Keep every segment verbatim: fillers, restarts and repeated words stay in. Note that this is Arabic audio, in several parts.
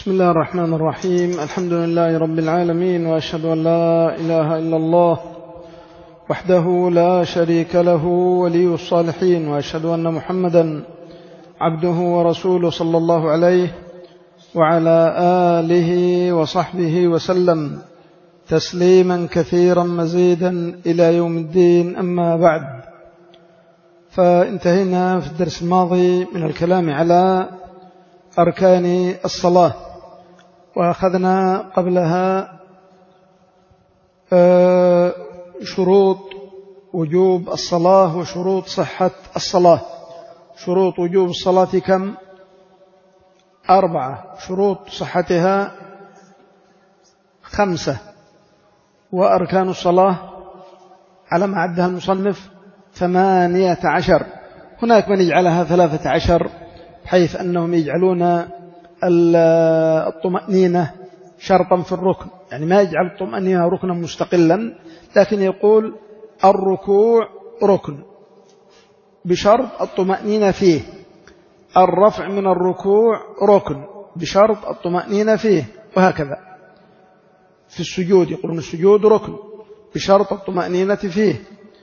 بسم الله الرحمن الرحيم. الحمد لله رب العالمين، وأشهد أن لا إله إلا الله وحده لا شريك له ولي الصالحين، وأشهد أن محمدا عبده ورسوله صلى الله عليه وعلى آله وصحبه وسلم تسليما كثيرا مزيدا إلى يوم الدين. أما بعد، فانتهينا في الدرس الماضي من الكلام على أركان الصلاة، وأخذنا قبلها شروط وجوب الصلاة وشروط صحة الصلاة. شروط وجوب الصلاة كم؟ أربعة. شروط صحتها خمسة. وأركان الصلاة على ما عدها المصنف ثمانية عشر. هناك من يجعلها ثلاثة عشر، حيث أنهم يجعلون الطمأنينة شرطا في الركن، يعني ما يجعل الطمأنينة ركنا مستقلا، لكن يقول الركوع ركن بشرط الطمأنينة فيه، الرفع من الركوع ركن بشرط الطمأنينة فيه، وهكذا. في السجود يقولون السجود ركن بشرط الطمأنينة فيه،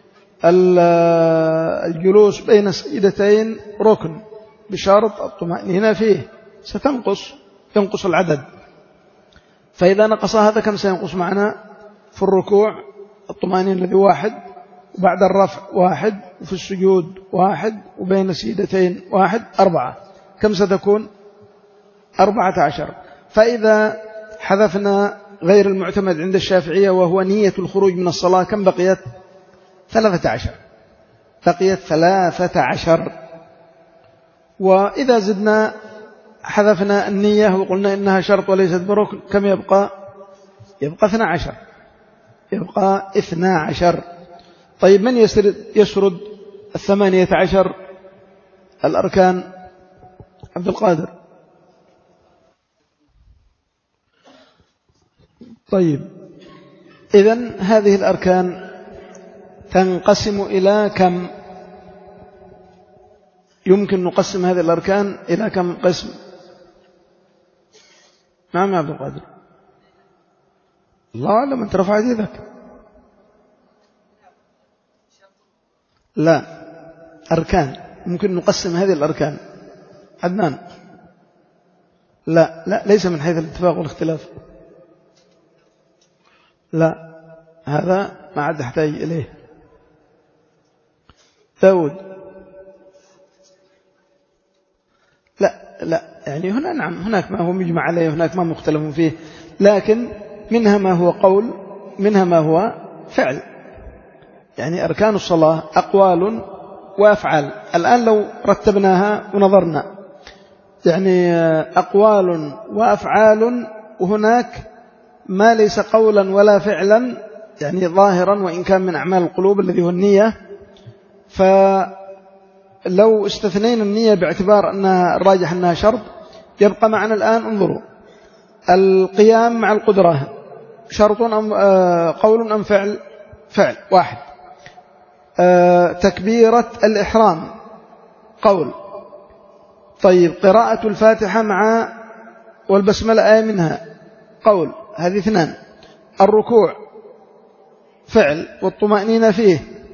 الجلوس بين السجدتين ركن بشرط الطمأنينة فيه. ستنقص ينقص العدد، فإذا نقص هذا كم سينقص معنا؟ في الركوع الطمأنينة الذي واحد، وبعد الرفع واحد، وفي السجود واحد، وبين السجدتين واحد، أربعة. كم ستكون؟ أربعة عشر. فإذا حذفنا غير المعتمد عند الشافعية وهو نية الخروج من الصلاة، كم بقيت؟ ثلاثة عشر. بقيت ثلاثة عشر. وإذا زدنا حذفنا النية وقلنا إنها شرط وليست بركن، كم يبقى؟ يبقى اثنا عشر. يبقى اثنا عشر. طيب، من يسرد, يسرد الثمانية عشر الأركان؟ عبد القادر. طيب، إذن هذه الأركان تنقسم إلى كم؟ يمكن نقسم هذه الأركان إلى كم قسم؟ نعم يا عبد القادر. الله أعلم، أنت رفعت يدك. لا، أركان. ممكن نقسم هذه الأركان. عدنان. لا لا، ليس من حيث الاتفاق والاختلاف. لا، هذا ما عاد يحتاج إليه. داود. لا لا، يعني هنا نعم، هناك ما هو مجمع عليه، هناك ما مختلف فيه، لكن منها ما هو قول، منها ما هو فعل. يعني أركان الصلاة أقوال وأفعال. الآن لو رتبناها ونظرنا، يعني أقوال وأفعال، وهناك ما ليس قولا ولا فعلا، يعني ظاهرا وإن كان من أعمال القلوب الذي هو النية. فلو استثنينا النية باعتبار أنها الراجح أنها شرط، يبقى معنا الآن انظروا: القيام مع القدرة شرط أم قول أم فعل؟ فعل واحد. تكبيرة الإحرام قول. طيب، قراءة الفاتحة مع والبسملة آية منها قول، هذه اثنان. الركوع فعل، والطمأنينة فيه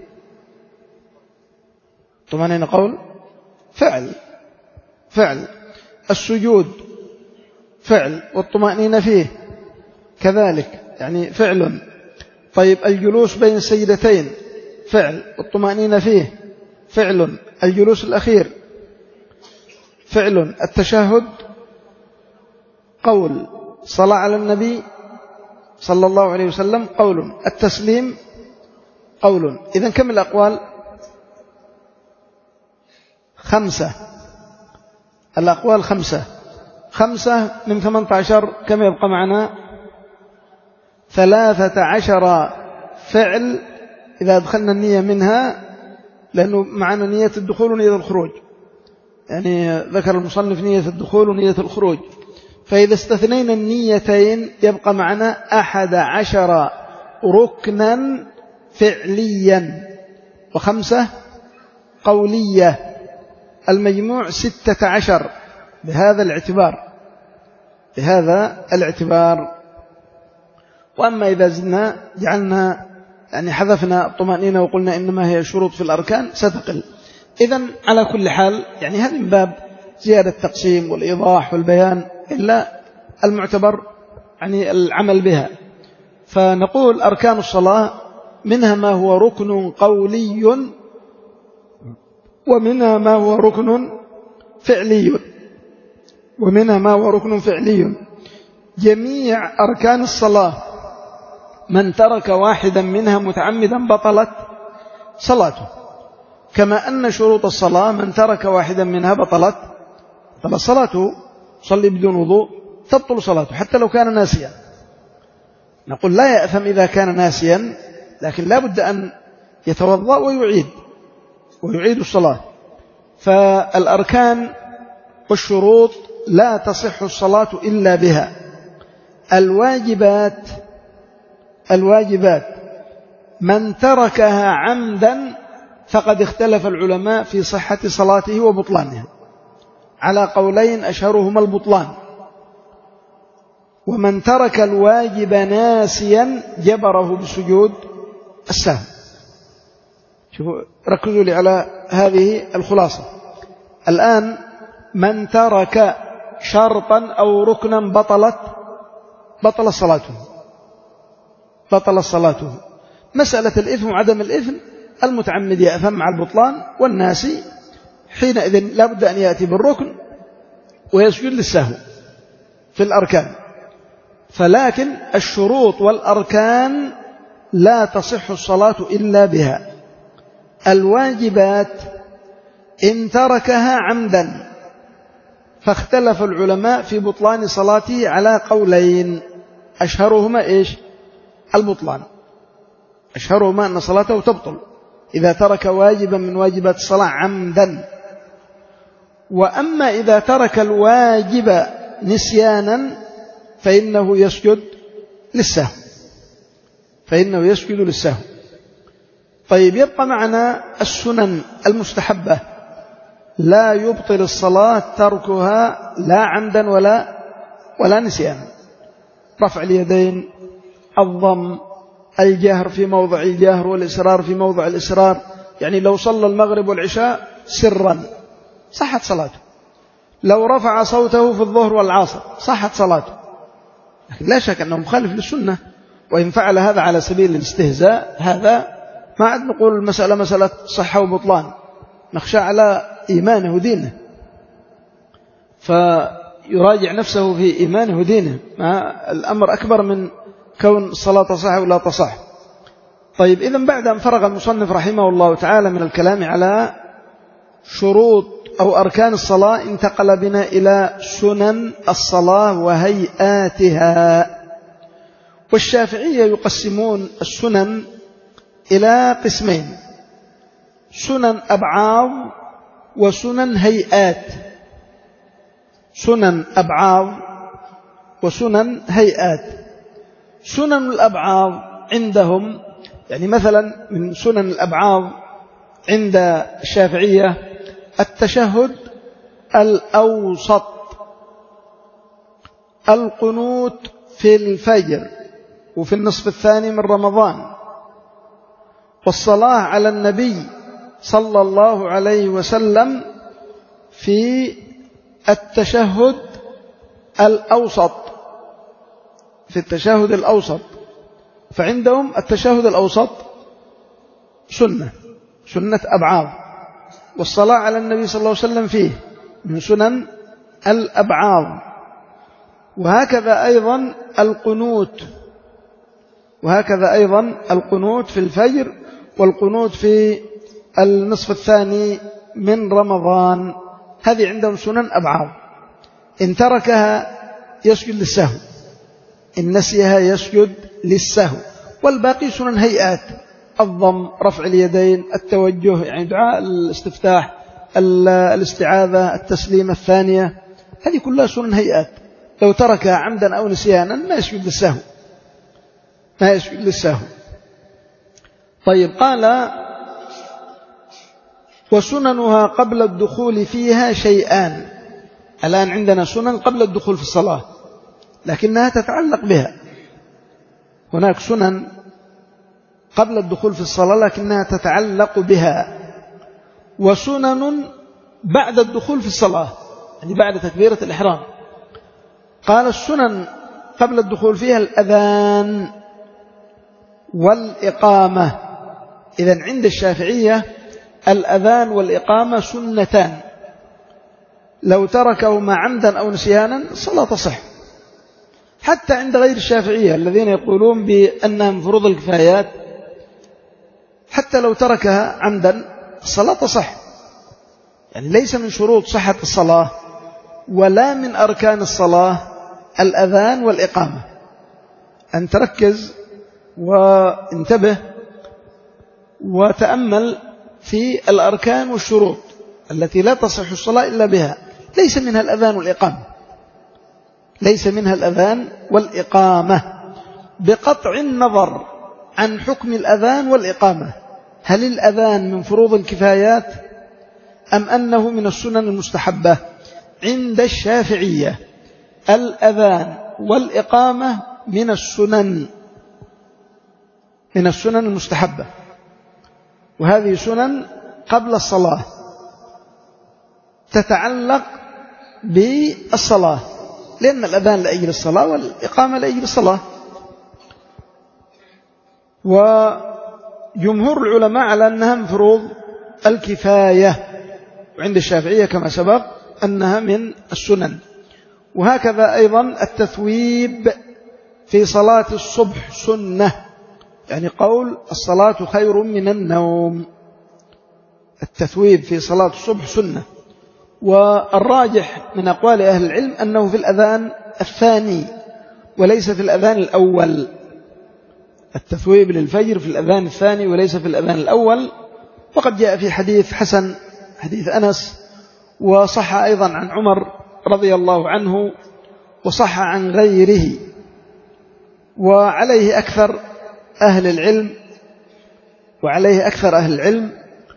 طمأنينة قول فعل فعل. السجود فعل، والطمأنينة فيه كذلك، يعني فعل. طيب، الجلوس بين السجدتين فعل، والطمأنينة فيه فعل. الجلوس الأخير فعل. التشهد قول. صلاة على النبي صلى الله عليه وسلم قول. التسليم قول. إذن كم الأقوال؟ خمسة. الأقوال خمسة. خمسة من ثمانية عشر، كم يبقى معنا؟ ثلاثة عشر فعل إذا أدخلنا النية منها، لأنه معنا نية الدخول ونية الخروج، يعني ذكر المصنف نية الدخول ونية الخروج. فإذا استثنينا النيتين يبقى معنا أحد عشر ركنا فعليا وخمسة قولية. المجموع ستة عشر بهذا الاعتبار. بهذا الاعتبار. وأما إذا زدنا جعلنا يعني حذفنا الطمأنينة وقلنا إنما هي شروط في الأركان ستقل. إذن على كل حال يعني هذا من باب زيادة التقسيم والإيضاح والبيان، إلا المعتبر يعني العمل بها. فنقول أركان الصلاة منها ما هو ركن قولي ومنها ما هو ركن فعلي ومنها ما هو ركن فعلي. جميع أركان الصلاة من ترك واحدا منها متعمدا بطلت صلاته، كما أن شروط الصلاة من ترك واحدا منها بطلت بطلت صلاته. صلي بدون وضوء تبطل صلاته حتى لو كان ناسيا. نقول لا يأثم إذا كان ناسيا، لكن لا بد أن يتوضأ ويعيد ويعيد الصلاة. فالأركان والشروط لا تصح الصلاة إلا بها. الواجبات الواجبات من تركها عمدا فقد اختلف العلماء في صحة صلاته وبطلانها على قولين أشهرهما البطلان. ومن ترك الواجب ناسيا جبره بسجود السهو. شوفوا ركزوا لي على هذه الخلاصة. الآن من ترك شرطا أو ركنا بطلت بطل صلاته بطل صلاته. مسألة الإثم وعدم الإثم المتعمد يأثم مع البطلان، والناسي حينئذ لا بد أن يأتي بالركن ويسجد للسهو في الأركان. فلكن الشروط والأركان لا تصح الصلاة إلا بها. الواجبات إن تركها عمدا فاختلف العلماء في بطلان صلاته على قولين، أشهرهما إيش؟ البطلان. أشهرهما أن صلاته تبطل إذا ترك واجبا من واجبات الصلاة عمدا. وأما إذا ترك الواجب نسيانا فإنه يسجد للسهو فإنه يسجد للسهو. طيب يبقى معنا السنن المستحبة لا يبطل الصلاة تركها لا عمدا ولا ولا نسيانا. رفع اليدين، الضم، الجهر في موضع الجهر والإسرار في موضع الإسرار. يعني لو صلى المغرب والعشاء سرا صحت صلاته، لو رفع صوته في الظهر والعصر صحت صلاته. لكن لا شك أنه مخالف للسنة، وإن فعل هذا على سبيل الاستهزاء هذا ما عاد نقول المسألة مسألة صحة وبطلان، نخشى على إيمانه ودينه، فيراجع نفسه في إيمانه ودينه. ما الأمر أكبر من كون الصلاة تصح ولا تصح. طيب إذن بعد أن فرغ المصنف رحمه الله تعالى من الكلام على شروط أو أركان الصلاة، انتقل بنا إلى سنن الصلاة وهيئاتها. والشافعية يقسمون السنن إلى قسمين: سنن أبعاض وسنن هيئات. سنن أبعاض وسنن هيئات. سنن الأبعاض عندهم يعني مثلا من سنن الأبعاض عند الشافعية التشهد الأوسط، القنوت في الفجر وفي النصف الثاني من رمضان، والصلاة على النبي صلى الله عليه وسلم في التشهد الأوسط في التشهد الأوسط. فعندهم التشهد الأوسط سنة سنة أبعاض، والصلاة على النبي صلى الله عليه وسلم فيه من سنن الأبعاض. وهكذا أيضا القنوت وهكذا أيضا القنوت في الفجر والقنوت في النصف الثاني من رمضان. هذه عندهم سنن أبعاض، إن تركها يسجد للسهو، إن نسيها يسجد للسهو. والباقي سنن هيئات: الضم، رفع اليدين، التوجه يعني دعاء الاستفتاح، الاستعاذة، التسليم الثانية، هذه كلها سنن هيئات. لو تركها عمدا أو نسيانا ما يسجد للسهو ما يسجد للسهو. طيب قال: وسننها قبل الدخول فيها شيئان. الآن عندنا سنن قبل الدخول في الصلاة، لكنها تتعلق بها. هناك سنن قبل الدخول في الصلاة لكنها تتعلق بها، وسنن بعد الدخول في الصلاة يعني بعد تكبيرة الإحرام. قال السنن قبل الدخول فيها الأذان والإقامة. إذن عند الشافعية الأذان والإقامة سنتان، لو تركهما عمدا أو نسيانا الصلاة تصح. حتى عند غير الشافعية الذين يقولون بأنها من فروض الكفايات، حتى لو تركها عمدا الصلاة تصح. يعني ليس من شروط صحة الصلاة ولا من أركان الصلاة الأذان والإقامة. أن تركز وانتبه وتأمل في الأركان والشروط التي لا تصح الصلاة إلا بها، ليس منها الأذان والإقامة، ليس منها الأذان والإقامة، بقطع النظر عن حكم الأذان والإقامة. هل الأذان من فروض الكفايات أم أنه من السنن المستحبة؟ عند الشافعية الأذان والإقامة من السنن من السنن المستحبة، وهذه سنن قبل الصلاة تتعلق بالصلاة، لأن الأذان لأجل الصلاة والإقامة لأجل الصلاة. وجمهور العلماء على أنها من فروض الكفاية، وعند الشافعية كما سبق أنها من السنن. وهكذا أيضا التثويب في صلاة الصبح سنة، يعني قول الصلاة خير من النوم. التثويب في صلاة الصبح سنة. والراجح من أقوال أهل العلم أنه في الأذان الثاني وليس في الأذان الأول. التثويب للفجر في الأذان الثاني وليس في الأذان الأول. وقد جاء في حديث حسن حديث أنس، وصح أيضا عن عمر رضي الله عنه، وصح عن غيره، وعليه أكثر أهل العلم وعليه أكثر أهل العلم.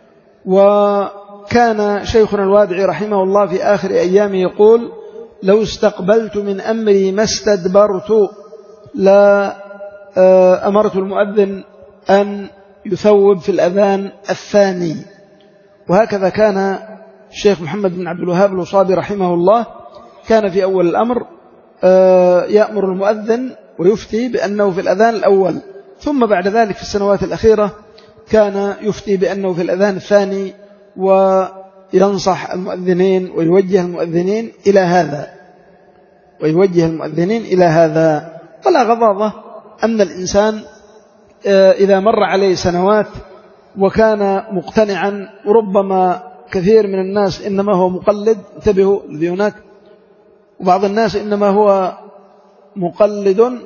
وكان شيخنا الوادعي رحمه الله في آخر أيامه يقول: لو استقبلت من أمري ما استدبرت لا أمرت المؤذن أن يثوب في الأذان الثاني. وهكذا كان الشيخ محمد بن عبد الوهاب الوصابي رحمه الله، كان في أول الأمر يأمر المؤذن ويفتي بأنه في الأذان الأول، ثم بعد ذلك في السنوات الأخيرة كان يفتي بأنه في الأذان الثاني، وينصح المؤذنين ويوجه المؤذنين إلى هذا ويوجه المؤذنين إلى هذا. ولا غضاضة أن الإنسان إذا مر عليه سنوات وكان مقتنعا، وربما كثير من الناس إنما هو مقلد، انتبهوا الذي هناك، وبعض الناس إنما هو مقلد،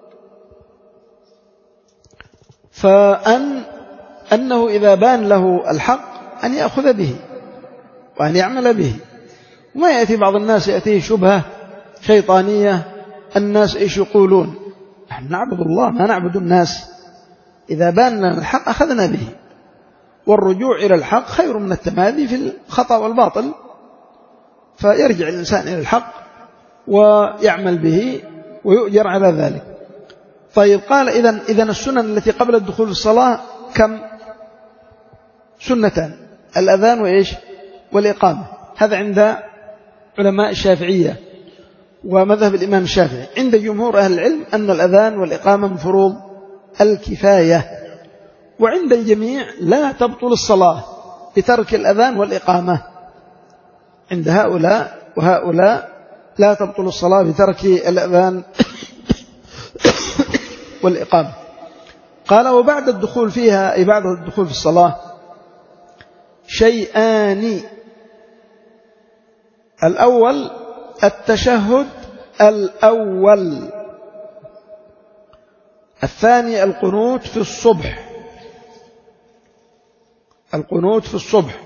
فأن أنه إذا بان له الحق أن يأخذ به وأن يعمل به. وما يأتي بعض الناس يأتيه شبهة شيطانية: الناس إيش يقولون؟ نحن نعبد الله ما نعبد الناس. إذا بان لنا الحق أخذنا به، والرجوع إلى الحق خير من التمادي في الخطأ والباطل. فيرجع الإنسان إلى الحق ويعمل به ويؤجر على ذلك. طيب، قال إذن, إذن السنن التي قبل الدخول في الصلاة كم؟ سنتان: الأذان وإيش؟ والإقامة. هذا عند علماء الشافعية ومذهب الإمام الشافعي. عند جمهور أهل العلم أن الأذان والإقامة من فروض الكفاية، وعند الجميع لا تبطل الصلاة بترك الأذان والإقامة. عند هؤلاء وهؤلاء لا تبطل الصلاة بترك الأذان والإقامة. قال: وبعد الدخول فيها، أي بعد الدخول في الصلاة، شيئان: الأول التشهد الأول، الثاني القنوت في الصبح القنوت في الصبح.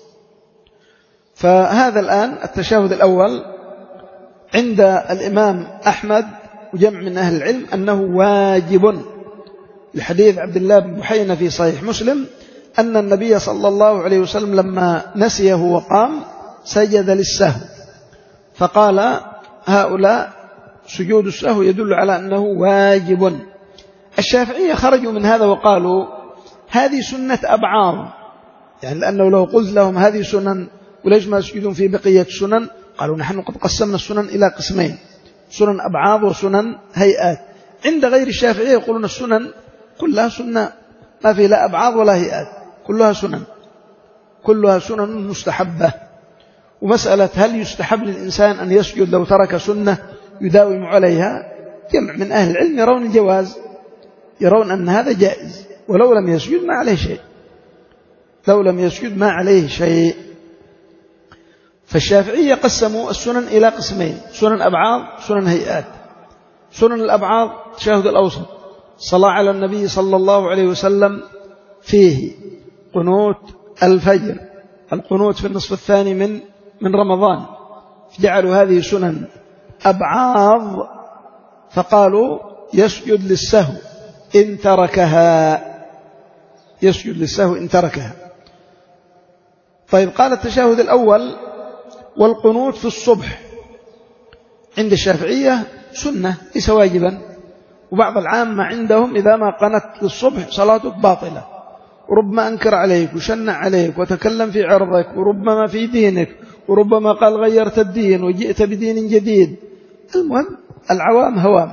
فهذا الآن التشهد الأول عند الإمام أحمد وجمع من أهل العلم أنه واجب، لحديث عبد الله بن بحينة في صحيح مسلم أن النبي صلى الله عليه وسلم لما نسيه وقام سجد للسهو، فقال هؤلاء سجود السهو يدل على أنه واجب. الشافعية خرجوا من هذا وقالوا هذه سنة أبعاض، يعني لأنه لو قلت لهم هذه سنن وليش ما يسجدون في بقية السنن، قالوا نحن قد قسمنا السنن إلى قسمين، سنن أبعاض وسنن هيئات. عند غير الشافعية يقولون السنن كلها سنة، ما في لا أبعاض ولا هيئات، كلها سنن، كلها سنن مستحبة. ومسألة هل يستحب للإنسان أن يسجد لو ترك سنة يداوم عليها، جمع من أهل العلم يرون الجواز، يرون أن هذا جائز، ولو لم يسجد ما عليه شيء، لو لم يسجد ما عليه شيء. فالشافعية قسموا السنن إلى قسمين، سنن أبعاض سنن هيئات. سنن الأبعاض التشهد الأوسط، صلاة على النبي صلى الله عليه وسلم فيه، قنوت الفجر، القنوت في النصف الثاني من من رمضان، جعلوا هذه سنن أبعاض، فقالوا يسجد للسهو إن تركها، يسجد للسهو إن تركها. طيب قال التشهد الأول والقنوت في الصبح عند الشافعية سنة ليس واجبا، وبعض العامة عندهم إذا ما قنت للصبح صلاتك باطلة، وربما أنكر عليك وشنع عليك وتكلم في عرضك وربما في دينك، وربما قال غيرت الدين وجئت بدين جديد. المهم العوام هوام،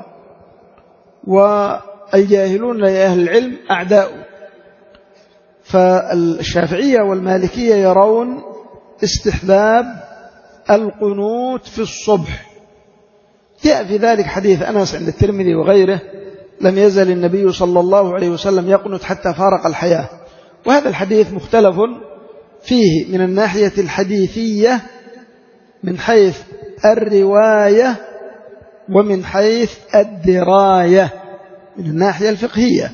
والجاهلون لأهل العلم أعداء. فالشافعية والمالكية يرون استحباب القنوت في الصبح. جاء في ذلك حديث أنس عند الترمذي وغيره: لم يزل النبي صلى الله عليه وسلم يقنت حتى فارق الحياة. وهذا الحديث مختلف فيه من الناحية الحديثية من حيث الرواية ومن حيث الدراية من الناحية الفقهية،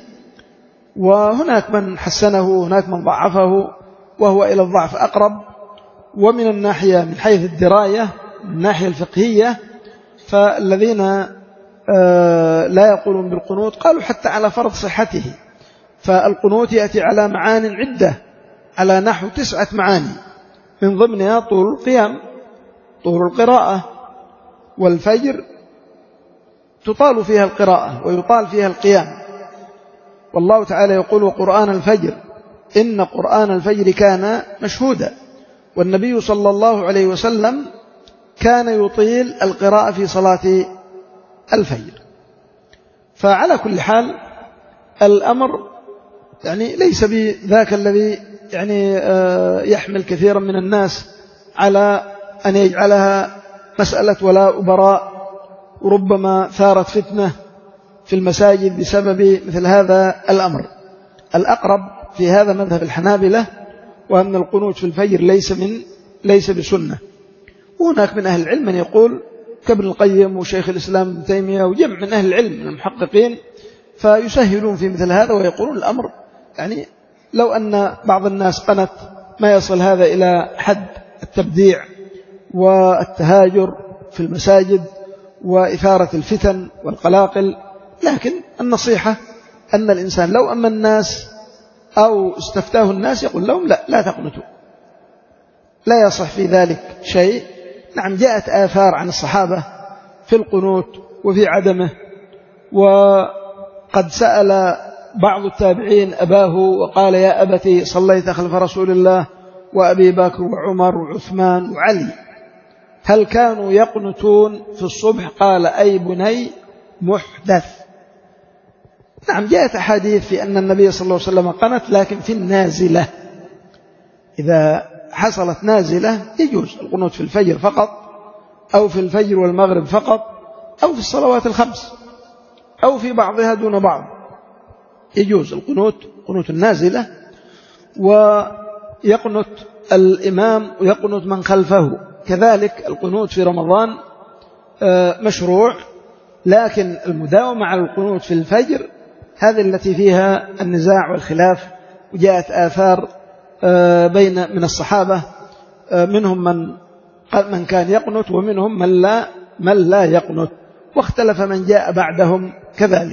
وهناك من حسنه وهناك من ضعفه وهو إلى الضعف أقرب. ومن الناحية من حيث الدراية من الناحية الفقهية فالذين لا يقولون بالقنوت قالوا حتى على فرض صحته، فالقنوت يأتي على معان عدة، على نحو تسعة معاني، من ضمنها طول القيام، طول القراءة، والفجر تطال فيها القراءة ويطال فيها القيام. والله تعالى يقول: وقرآن الفجر إن قرآن الفجر كان مشهودا. والنبي صلى الله عليه وسلم كان يطيل القراءة في صلاة الفجر. فعلى كل حال الأمر يعني ليس بذاك الذي يعني يحمل كثيرا من الناس على أن يجعلها مسألة ولاء وبراء، وربما ثارت فتنة في المساجد بسبب مثل هذا الأمر. الأقرب في هذا مذهب الحنابلة، وأن القنوت في الفجر ليس من ليس بسنة. وهناك من أهل العلم من يقول كابن القيم وشيخ الإسلام ابن تيمية وجمع من أهل العلم من المحققين، فيسهلون في مثل هذا ويقولون الأمر يعني لو أن بعض الناس قنت ما يصل هذا إلى حد التبديع والتهاجر في المساجد وإثارة الفتن والقلاقل، لكن النصيحة أن الإنسان لو أما الناس أو استفتاه الناس يقول لهم لا لا تقنتوا، لا يصح في ذلك شيء. نعم جاءت آثار عن الصحابة في القنوت وفي عدمه، وقد سأل بعض التابعين أباه وقال: يا أبتي صليت خلف رسول الله وأبي بكر وعمر وعثمان وعلي، هل كانوا يقنتون في الصبح؟ قال: أي بني محدث. نعم جاءت أحاديث في أن النبي صلى الله عليه وسلم قنت، لكن في النازلة، إذا حصلت نازلة يجوز القنوت في الفجر فقط، أو في الفجر والمغرب فقط، أو في الصلوات الخمس، أو في بعضها دون بعض، يجوز القنوت قنوت النازلة. ويقنت الإمام ويقنت من خلفه، كذلك القنوت في رمضان مشروع، لكن المداومة على القنوت في الفجر هذه التي فيها النزاع والخلاف. وجاءت آثار بين من الصحابة، منهم من من كان يقنت ومنهم من لا من لا يقنت، واختلف من جاء بعدهم كذلك.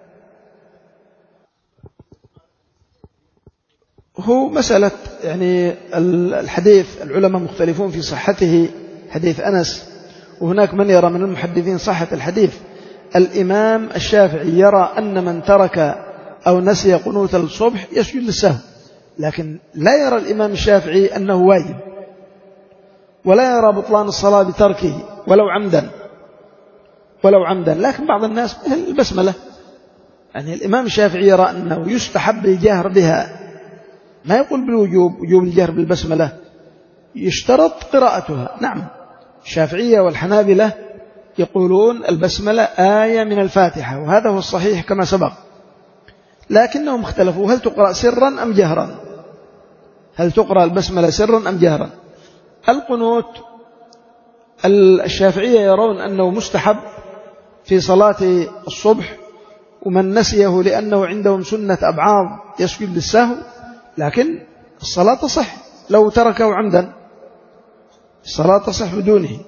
هو مسألة يعني الحديث العلماء مختلفون في صحته، حديث أنس، وهناك من يرى من المحدثين صحة الحديث. الإمام الشافعي يرى أن من ترك أو نسي قنوت الصبح يسجد للسهو، لكن لا يرى الإمام الشافعي أنه واجب، ولا يرى بطلان الصلاة بتركه ولو عمدا ولو عمدا لكن بعض الناس مثل البسملة، يعني الإمام الشافعي يرى أنه يستحب الجهر بها، ما يقول بالوجوب وجوب الجهر بالبسملة، يشترط قراءتها. نعم، الشافعية والحنابلة يقولون البسملة آية من الفاتحة، وهذا هو الصحيح كما سبق، لكنهم اختلفوا هل تقرأ سرا أم جهرا، هل تقرأ البسملة سرا أم جهرا. القنوت الشافعية يرون أنه مستحب في صلاة الصبح، ومن نسيه لأنه عندهم سنة أبعاض يسجد للسهو، لكن الصلاة تصح لو تركه عمدا، الصلاة تصح بدونه.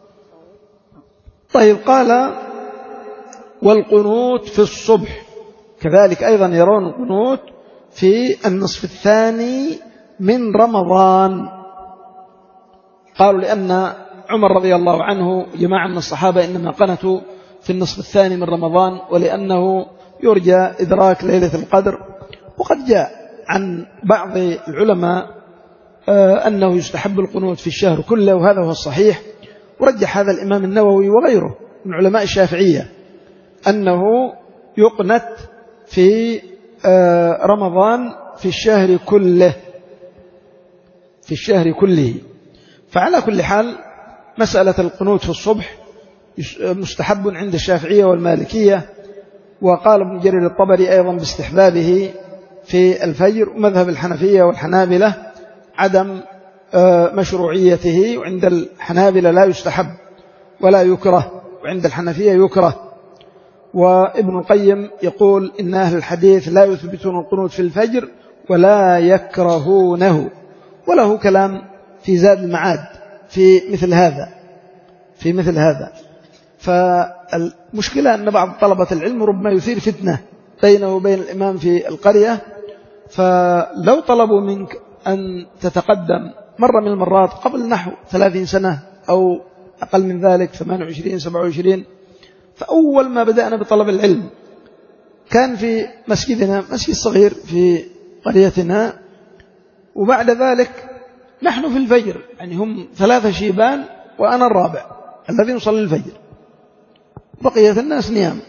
طيب، قال والقنوت في الصبح كذلك أيضا يرون القنوت في النصف الثاني من رمضان. قالوا لأن عمر رضي الله عنه جماعة من الصحابة إنما قنتوا في النصف الثاني من رمضان، ولأنه يرجى إدراك ليلة القدر. وقد جاء عن بعض العلماء أنه يستحب القنوت في الشهر كله، وهذا هو الصحيح، ورجح هذا الإمام النووي وغيره من علماء الشافعية أنه يقنت في رمضان في الشهر كله في الشهر كله. فعلى كل حال مسألة القنوت في الصبح مستحب عند الشافعية والمالكية، وقال ابن جرير الطبري أيضا باستحبابه في الفجر، ومذهب الحنفية والحنابلة عدم مشروعيته، وعند الحنابلة لا يستحب ولا يكره، وعند الحنفية يكره. وابن القيم يقول إن أهل الحديث لا يثبتون القنوت في الفجر ولا يكرهونه، وله كلام في زاد المعاد في مثل هذا في مثل هذا فالمشكلة أن بعض طلبة العلم ربما يثير فتنة بينه وبين الإمام في القرية، فلو طلبوا منك أن تتقدم مرة من المرات قبل نحو ثلاثين سنة أو أقل من ذلك، ثمانية وعشرين سبعة وعشرين، فأول ما بدأنا بطلب العلم كان في مسجدنا، مسجد صغير في قريتنا، وبعد ذلك نحن في الفجر، يعني هم ثلاثة شيبان وأنا الرابع الذي يصلي الفجر، بقية الناس نيام.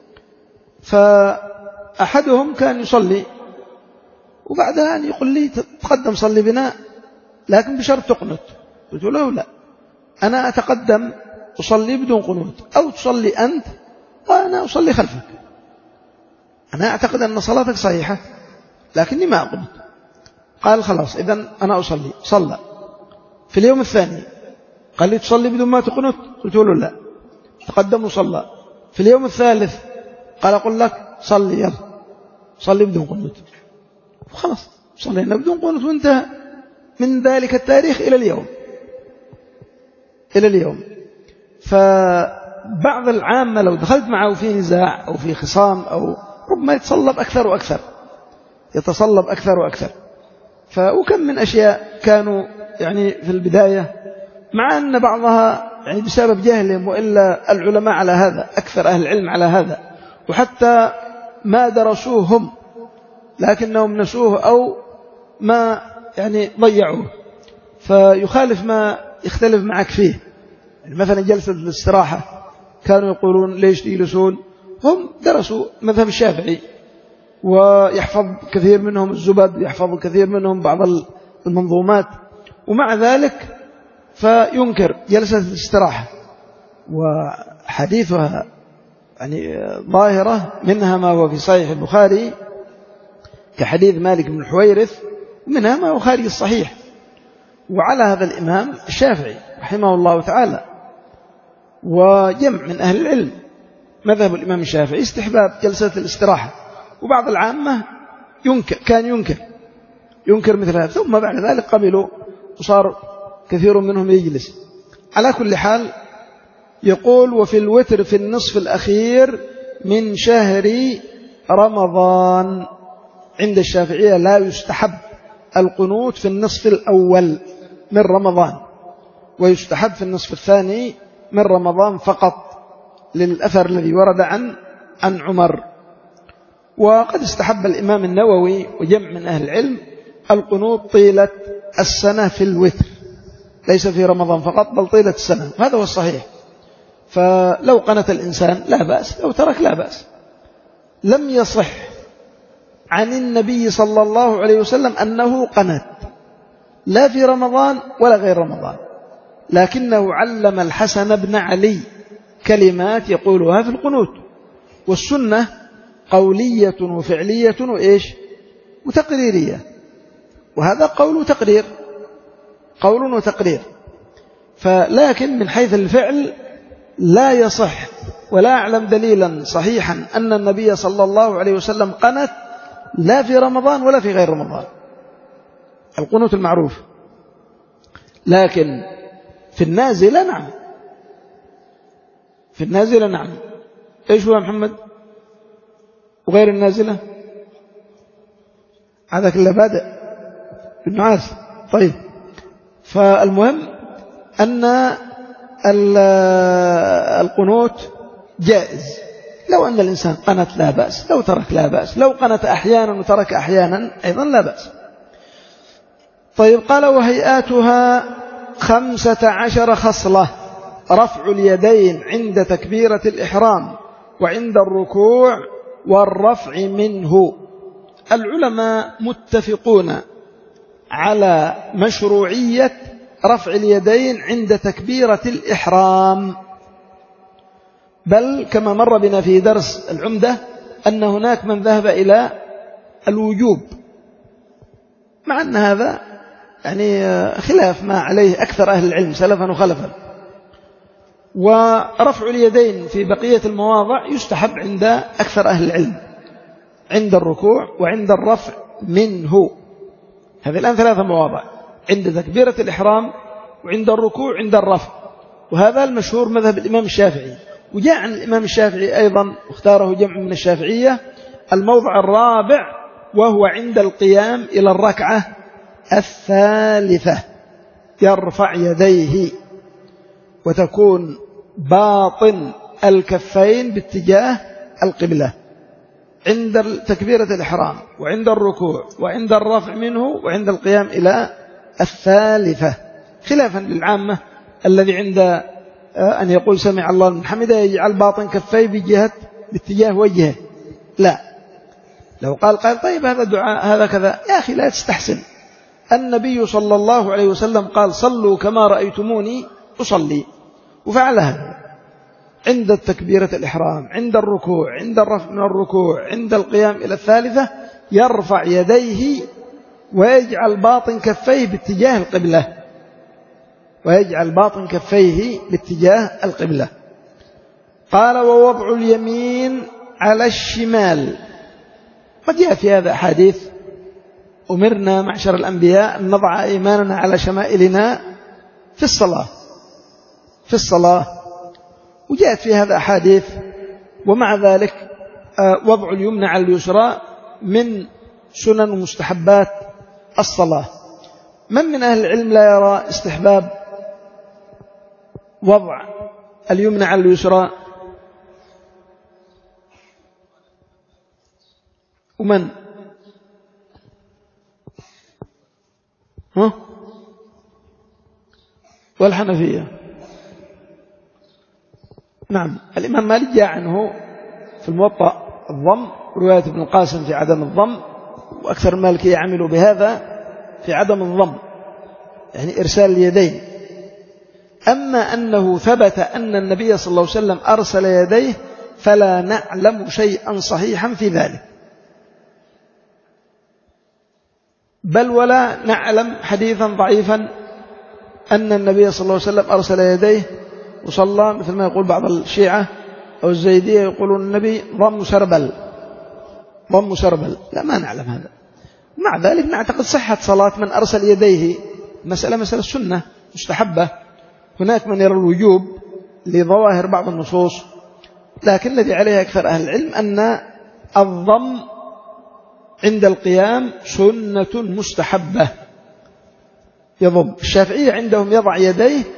فأحدهم كان يصلي وبعدها أن يقول لي تقدم صلي بنا لكن بشرط تقنت. قلت له لا، أنا أتقدم أصلي بدون قنوت، أو تصلي أنت وأنا أصلي خلفك. أنا أعتقد أن صلاتك صحيحة لكني ما أقنت. قال خلاص إذن أنا أصلي. صلى. في اليوم الثاني قال لي تصلي بدون ما تقنت، قلت له لا. تقدم وصلى. في اليوم الثالث قال أقول لك صلي، يلا صلي بدون قنوت. خلاص صلينا بدون قنوت وانتهى من ذلك التاريخ إلى اليوم إلى اليوم فبعض العامة لو دخلت معه في نزاع أو في خصام أو ربما يتصلب أكثر وأكثر يتصلب أكثر وأكثر. فوكم من أشياء كانوا يعني في البداية، مع أن بعضها يعني بسبب جهلهم، وإلا العلماء على هذا، أكثر أهل العلم على هذا، وحتى ما درسوه هم لكنهم نسوه أو ما يعني ضيعوه، فيخالف ما يختلف معك فيه. يعني مثلا جلسة الاستراحة كانوا يقولون ليش يجلسون، هم درسوا مذهب الشافعي ويحفظ كثير منهم الزبد، يحفظ كثير منهم بعض المنظومات، ومع ذلك فينكر جلسة الاستراحة. وحديثها يعني ظاهرة، منها ما هو في صحيح البخاري كحديث مالك بن الحويرث، ومنها ما هو خارج الصحيح. وعلى هذا الإمام الشافعي رحمه الله تعالى وجمع من أهل العلم مذهب الإمام الشافعي استحباب جلسة الاستراحة، وبعض العامة ينكر كان ينكر ينكر مثل هذا، ثم بعد ذلك قبلوا وصار كثير منهم يجلس. على كل حال يقول وفي الوتر في النصف الأخير من شهر رمضان. عند الشافعية لا يستحب القنوت في النصف الأول من رمضان، ويستحب في النصف الثاني من رمضان فقط، للأثر الذي ورد عن عن عمر. وقد استحب الإمام النووي وجمع من أهل العلم القنوت طيلة السنة في الوتر، ليس في رمضان فقط بل طيلة السنة، هذا هو الصحيح. فلو قنت الإنسان لا بأس، لو ترك لا بأس. لم يصح عن النبي صلى الله عليه وسلم أنه قنت لا في رمضان ولا غير رمضان، لكنه علم الحسن بن علي كلمات يقولها في القنوت. والسنة قولية وفعلية وإيش وتقريرية، وهذا قول وتقرير، قول وتقرير. فلكن من حيث الفعل لا يصح ولا أعلم دليلا صحيحا أن النبي صلى الله عليه وسلم قنت لا في رمضان ولا في غير رمضان، القنوت المعروف. لكن في النازلة نعم، في النازلة نعم. إيش هو محمد؟ وغير النازلة هذا كله بادئ بالنعاس. طيب، فالمهم أن القنوت جائز، لو أن الإنسان قنت لا بأس، لو ترك لا بأس، لو قنت أحيانا وترك أحيانا أيضا لا بأس. طيب، قال وهيئاتها خمسة عشر خصلة: رفع اليدين عند تكبيرة الإحرام وعند الركوع والرفع منه. العلماء متفقون على مشروعية رفع اليدين عند تكبيرة الإحرام، بل كما مر بنا في درس العمدة أن هناك من ذهب إلى الوجوب، مع أن هذا يعني خلاف ما عليه أكثر أهل العلم سلفا وخلفا. ورفع اليدين في بقية المواضع يستحب عند أكثر أهل العلم، عند الركوع وعند الرفع منه. هذه الآن ثلاثة مواضع: عند تكبيرة الإحرام وعند الركوع وعند الرفع. وهذا المشهور مذهب الإمام الشافعي. وجاء عن الإمام الشافعي أيضا، اختاره جمع من الشافعية، الموضع الرابع وهو عند القيام إلى الركعة الثالثة، يرفع يديه وتكون باطن الكفين باتجاه القبلة عند تكبيرة الإحرام وعند الركوع وعند الرفع منه وعند القيام إلى الثالثة، خلافا للعامة الذي عند أن يقول سمع الله لمن حمده يجعل باطن كفيه بجهة باتجاه وجهه. لا، لو قال قال طيب هذا دعاء هذا كذا، يا أخي لا تستحسن. النبي صلى الله عليه وسلم قال صلوا كما رأيتموني أصلي، وفعل هذا عند تكبيرة الإحرام، عند الركوع، عند الرفع من الركوع، عند القيام إلى الثالثة، يرفع يديه ويجعل باطن كفيه باتجاه القبلة، ويجعل باطن كفيه باتجاه القبلة. قال ووضع اليمين على الشمال. قد جاء في هذا حديث: أمرنا معشر الأنبياء أن نضع أيماننا على شمائلنا في الصلاة في الصلاة وجاءت في هذا أحاديث. ومع ذلك وضع اليمنى على اليسرى من سنن ومستحبات الصلاة. من من أهل العلم لا يرى استحباب وضع اليمنى على اليسرى؟ ومن ها والحنفية؟ نعم، الإمام مالك جاء عنه في الموطأ الضم، رواية ابن القاسم في عدم الضم، وأكثر المالكية عملوا بهذا في عدم الضم، يعني إرسال اليدين. أما أنه ثبت أن النبي صلى الله عليه وسلم أرسل يديه فلا نعلم شيئا صحيحا في ذلك، بل ولا نعلم حديثا ضعيفا أن النبي صلى الله عليه وسلم أرسل يديه وصلى، مثل ما يقول بعض الشيعة أو الزيدية يقولون النبي ضم سربل ضم سربل. لا، ما نعلم هذا. مع ذلك نعتقد صحة صلاة من أرسل يديه، مسألة مسألة سنة مستحبة. هناك من يرى الوجوب لظواهر بعض النصوص، لكن الذي عليه أكثر أهل العلم أن الضم عند القيام سنة مستحبة، يضم. الشافعية عندهم يضع يديه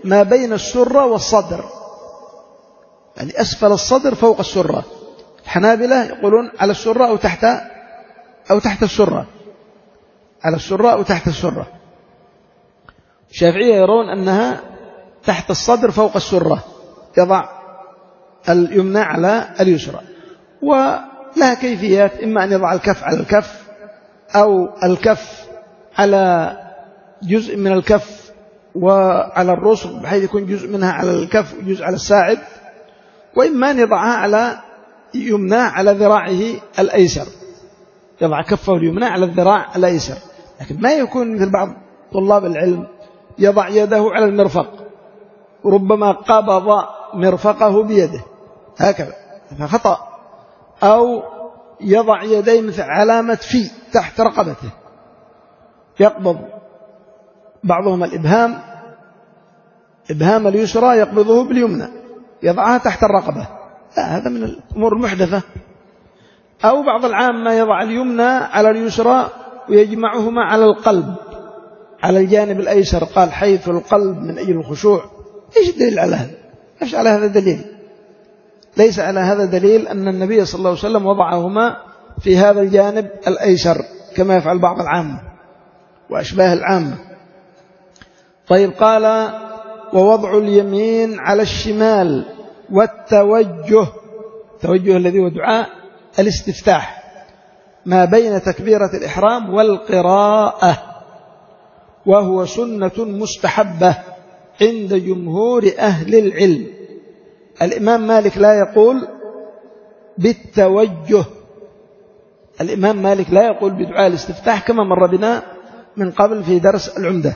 ما بين السرة والصدر، يعني أسفل الصدر فوق السرة. الحنابلة يقولون على السرة أو تحت أو تحت السرة، على السرة أو تحت السرة. الشافعية يرون أنها تحت الصدر فوق السرة، يضع اليمنى على اليسرى، ولها كيفيات، إما أن يضع الكف على الكف أو الكف على جزء من الكف وعلى الرسغ بحيث يكون جزء منها على الكف وجزء على الساعد، وإما أن يضعها على يمنى على ذراعه الأيسر، يضع كفه اليمنى على الذراع الأيسر. لكن ما يكون مثل بعض طلاب العلم يضع يده على المرفق، ربما قبض مرفقه بيده هكذا، هذا خطأ. أو يضع يديه مثل علامة في تحت رقبته، يقبض بعضهم الإبهام، إبهام اليسرى يقبضه باليمنى يضعها تحت الرقبة، لا، هذا من الأمور المحدثة. أو بعض العامة يضع اليمنى على اليسرى ويجمعهما على القلب على الجانب الأيسر، قال حيث القلب من أجل الخشوع. إيش الدليل على هذا؟ إيش على هذا دليل؟ ليس على هذا دليل أن النبي صلى الله عليه وسلم وضعهما في هذا الجانب الأيسر كما يفعل بعض العامة وأشباه العامة. طيب، قال ووضع اليمين على الشمال والتوجه، التوجه الذي هو دعاء الاستفتاح ما بين تكبيرة الإحرام والقراءة، وهو سنة مستحبة عند جمهور أهل العلم. الإمام مالك لا يقول بالتوجه، الإمام مالك لا يقول بدعاء الاستفتاح كما مر بنا من قبل في درس العمدة.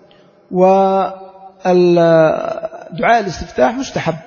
ودعاء الاستفتاح مستحب.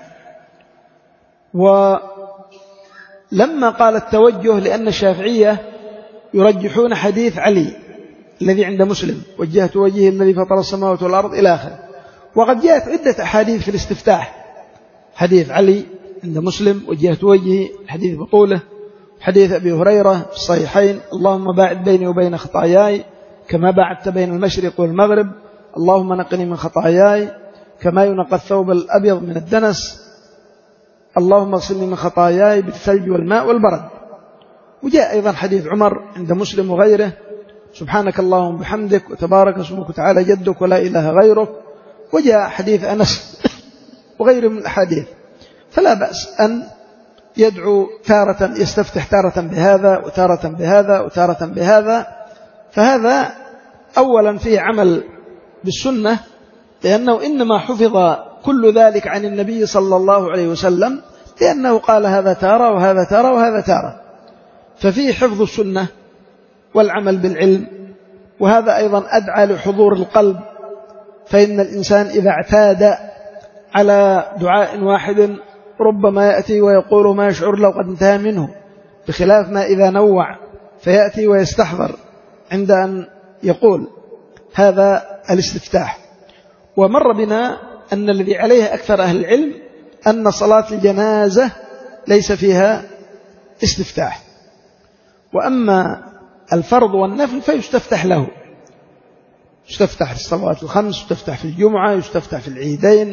ولما قال التوجه لأن الشافعية يرجحون حديث علي الذي عند مسلم وجهت وجهي الذي فطر السماوات والأرض إلى آخره، وقد جاءت عدة أحاديث في الاستفتاح، حديث علي عند مسلم وجهت وجهي، حديث بطولة، حديث أبي هريرة في الصحيحين اللهم باعد بيني وبين خطاياي كما باعدت بين المشرق والمغرب، اللهم نقني من خطاياي كما ينقى الثوب الأبيض من الدنس، اللهم اغسلني من خطاياي بالثلج والماء والبرد. وجاء أيضا حديث عمر عند مسلم وغيره سبحانك اللهم بحمدك وتبارك اسمك وتعالى جدك ولا إله غيرك. وجاء حديث أنس وغيره من الأحاديث. فلا بأس أن يدعو تارة، يستفتح تارة بهذا وتارة بهذا وتارة بهذا، فهذا أولا فيه عمل بالسنة، لأنه إنما حفظ كل ذلك عن النبي صلى الله عليه وسلم لأنه قال هذا تارة وهذا تارة وهذا تارة، ففيه حفظ السنة والعمل بالعلم. وهذا أيضا أدعى لحضور القلب، فإن الإنسان إذا اعتاد على دعاء واحد ربما يأتي ويقول ما يشعر لو قد انتهى منه، بخلاف ما إذا نوع فيأتي ويستحضر عند أن يقول. هذا الاستفتاح. ومر بنا أن الذي عليه أكثر أهل العلم أن صلاة الجنازة ليس فيها استفتاح، وأما الفرض والنفل فيستفتح له، يستفتح في الصلوات الخمس، يستفتح في الجمعة، يستفتح في العيدين،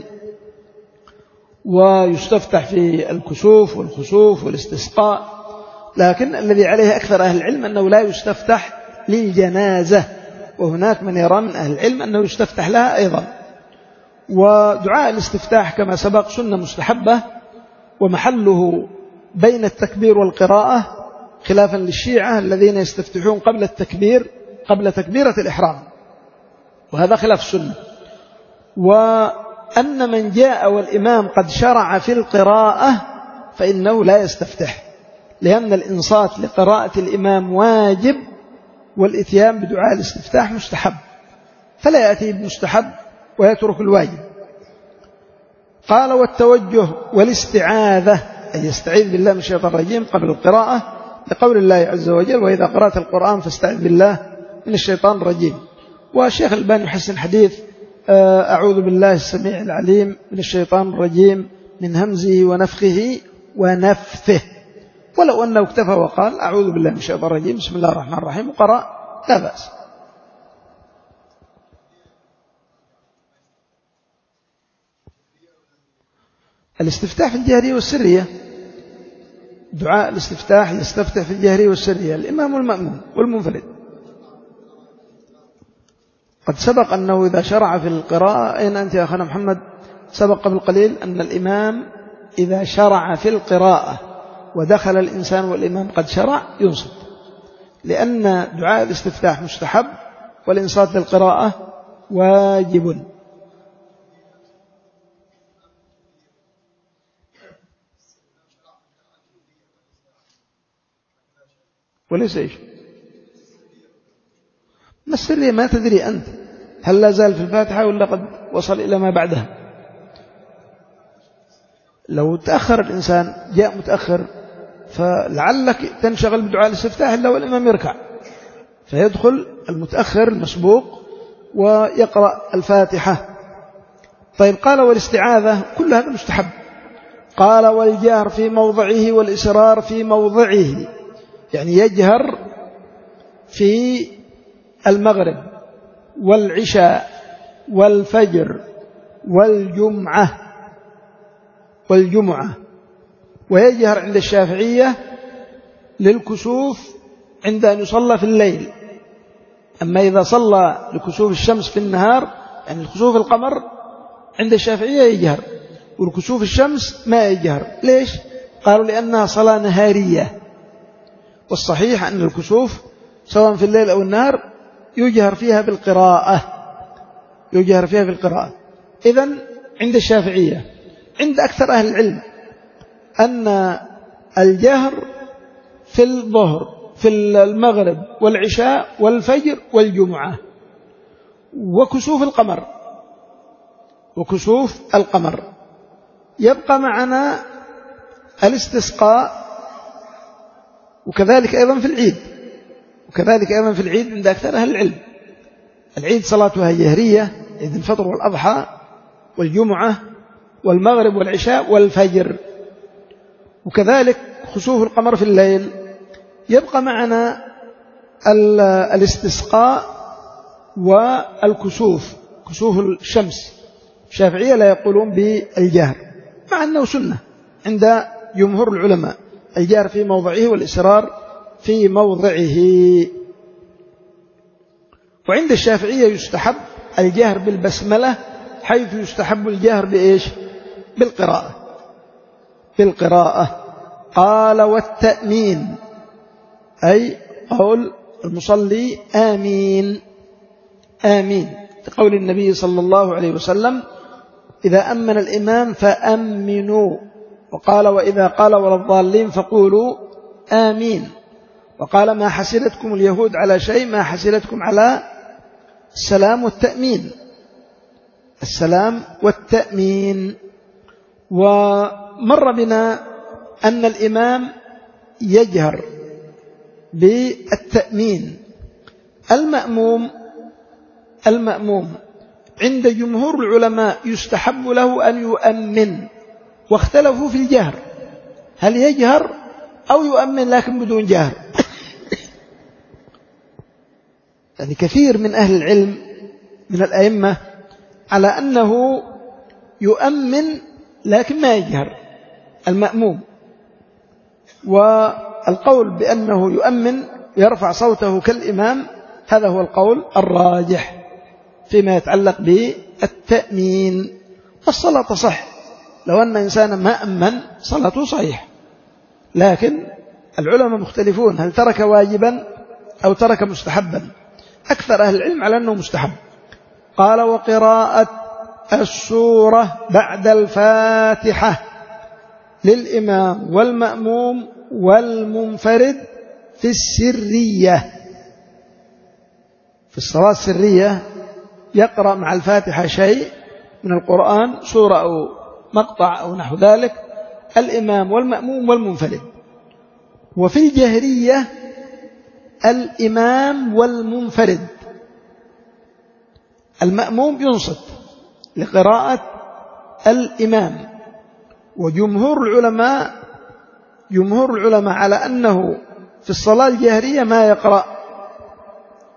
ويستفتح في الكسوف والخسوف والاستسقاء. لكن الذي عليه أكثر أهل العلم أنه لا يستفتح للجنازة، وهناك من يرى من أهل العلم أنه يستفتح لها أيضا. ودعاء الاستفتاح كما سبق سنة مستحبة، ومحله بين التكبير والقراءة، خلافا للشيعة الذين يستفتحون قبل التكبير قبل تكبيرة الإحرام، وهذا خلاف السنة. وأن من جاء والإمام قد شرع في القراءة فإنه لا يستفتح، لأن الإنصات لقراءة الإمام واجب، والإتيان بدعاء الاستفتاح مستحب، فلا يأتي بمستحب ويترك الواجب. قال والتوجه والاستعاذة، أن يستعيذ بالله من الشيطان الرجيم قبل القراءة، لقول الله عز وجل وإذا قرأت القرآن فاستعذ بالله من الشيطان الرجيم. والشيخ الألباني يحسن حديث أعوذ بالله السميع العليم من الشيطان الرجيم من همزه ونفخه ونفثه، ولو أنه اكتفى وقال أعوذ بالله من الشيطان الرجيم بسم الله الرحمن الرحيم وقرأ لا بأس. الاستفتاح في الجهرية والسرية، دعاء الاستفتاح يستفتح في الجهرية والسرية الإمام والمأموم والمنفرد. قد سبق أنه إذا شرع في القراءة، أين أنت يا أخانا محمد؟ سبق قبل قليل أن الإمام إذا شرع في القراءة ودخل الإنسان والإمام قد شرع ينصت، لأن دعاء الاستفتاح مستحب والإنصات للقراءة واجب. وليس إيش ما السرية؟ ما تدري أنت هل لا زال في الفاتحة ولا قد وصل إلى ما بعدها. لو تأخر الإنسان جاء متأخر فلعلك تنشغل بدعاء الاستفتاح إلا والإمام يركع، فيدخل المتأخر المسبوق ويقرأ الفاتحة. طيب قال والاستعاذة كل هذا مستحب. قال والجهر في موضعه والإسرار في موضعه، يعني يجهر في المغرب والعشاء والفجر والجمعة والجمعة ويجهر عند الشافعية للكسوف عند أن يصلى في الليل. أما إذا صلى لكسوف الشمس في النهار، يعني كسوف القمر، عند الشافعية يجهر، والكسوف الشمس ما يجهر. ليش؟ قالوا لأنها صلاة نهارية، والصحيح أن الكسوف سواء في الليل أو النهار يجهر فيها بالقراءة، يجهر فيها بالقراءة. إذن عند الشافعية، عند أكثر أهل العلم أن الجهر في الظهر في المغرب والعشاء والفجر والجمعة وكسوف القمر وكسوف القمر. يبقى معنا الاستسقاء، وكذلك أيضا في العيد، وكذلك أيضا في العيد عند أكثر أهل العلم. العيد صلاتها جهرية، عيد الفطر والأضحى والجمعة والمغرب والعشاء والفجر، وكذلك خسوف القمر في الليل. يبقى معنا الاستسقاء والكسوف، كسوف الشمس. الشافعية لا يقولون بالجهر، مع أنه سنة عند جمهور العلماء الجهر في موضعه والإسرار في موضعه. وعند الشافعية يستحب الجهر بالبسملة، حيث يستحب الجهر بإيش؟ بالقراءة، بالقراءة. قال والتأمين، أي قول المصلي آمين، آمين، لقول النبي صلى الله عليه وسلم إذا أمن الإمام فأمنوا، وقال وإذا قال ولا الضالين فقولوا آمين، وقال ما حسدتكم اليهود على شيء ما حسدتكم على السلام والتأمين، السلام والتأمين. ومر بنا أن الإمام يجهر بالتأمين. المأموم المأموم عند جمهور العلماء يستحب له أن يؤمن، واختلفوا في الجهر، هل يجهر أو يؤمن لكن بدون جهر. يعني كثير من أهل العلم من الأئمة على أنه يؤمن لكن ما يجهر المأموم، والقول بأنه يؤمن يرفع صوته كالإمام هذا هو القول الراجح فيما يتعلق بالتأمين. والصلاة تصح لو أن إنسانا ما أمن صلاته صحيح، لكن العلماء مختلفون هل ترك واجبا أو ترك مستحبا. أكثر أهل العلم على أنه مستحب. قال وقراءة السورة بعد الفاتحة للإمام والمأموم والمنفرد في السرية، في الصلاة السرية يقرأ مع الفاتحة شيء من القرآن، سورة أو مقطع أو نحو ذلك، الإمام والمأموم والمنفرد. وفي الجهرية الإمام والمنفرد، المأموم ينصت لقراءة الإمام. وجمهور العلماء جمهور العلماء على أنه في الصلاة الجهرية ما يقرأ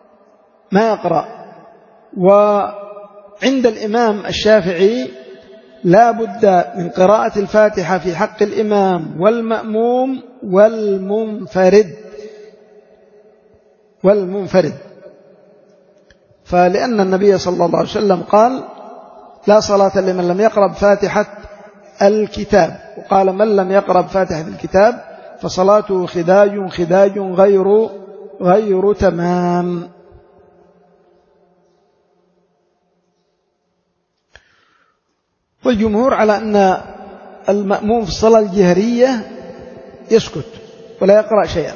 ما يقرأ وعند الإمام الشافعي لا بد من قراءة الفاتحة في حق الإمام والمأموم والمنفرد والمنفرد فلأن النبي صلى الله عليه وسلم قال لا صلاة لمن لم يقرأ بفاتحة الكتاب، وقال من لم يقرأ بفاتحة الكتاب فصلاته خداج خداج غير غير تمام. والجمهور على أن المأموم في الصلاة الجهرية يسكت ولا يقرأ شيئا،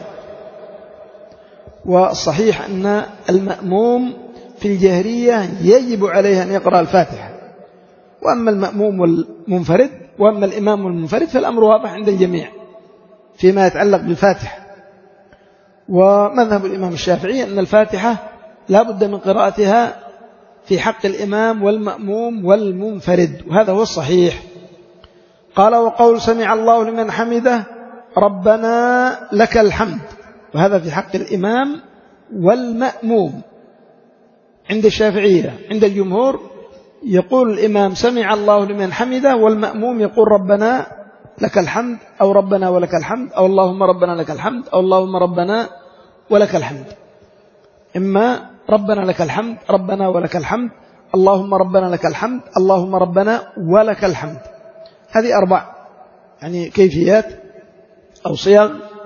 والصحيح أن المأموم في الجهرية يجب عليه أن يقرأ الفاتحة. وأما المأموم والمنفرد وأما الإمام والمنفرد فالأمر واضح عند الجميع فيما يتعلق بالفاتحة. ومذهب الإمام الشافعي أن الفاتحة لا بد من قراءتها في حق الإمام والمأموم والمنفرد، وهذا هو الصحيح. قال وقول سمع الله لمن حمده ربنا لك الحمد، وهذا في حق الإمام والمأموم عند الشافعية. عند الجمهور يقول الإمام سمع الله لمن حمده، والمأموم يقول ربنا لك الحمد أو ربنا ولك الحمد أو اللهم ربنا لك الحمد أو اللهم ربنا ولك الحمد، إما ربنا لك الحمد ربنا ولك الحمد اللهم ربنا لك الحمد اللهم ربنا ولك الحمد. هذه أربع يعني كيفيات أو صيغ.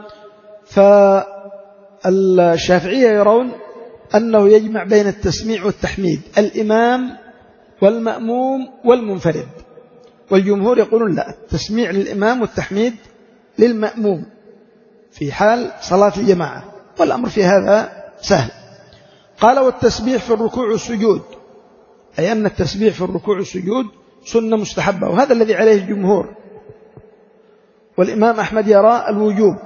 فالشافعية يرون أنه يجمع بين التسميع والتحميد الإمام والمأموم والمنفرد، والجمهور يقولون لا، التسميع للإمام والتحميد للمأموم في حال صلاة الجماعة، والأمر في هذا سهل. قال والتسبيح في الركوع والسجود، أي أن التسبيح في الركوع والسجود سنة مستحبة، وهذا الذي عليه الجمهور. والإمام أحمد يرى الوجوب.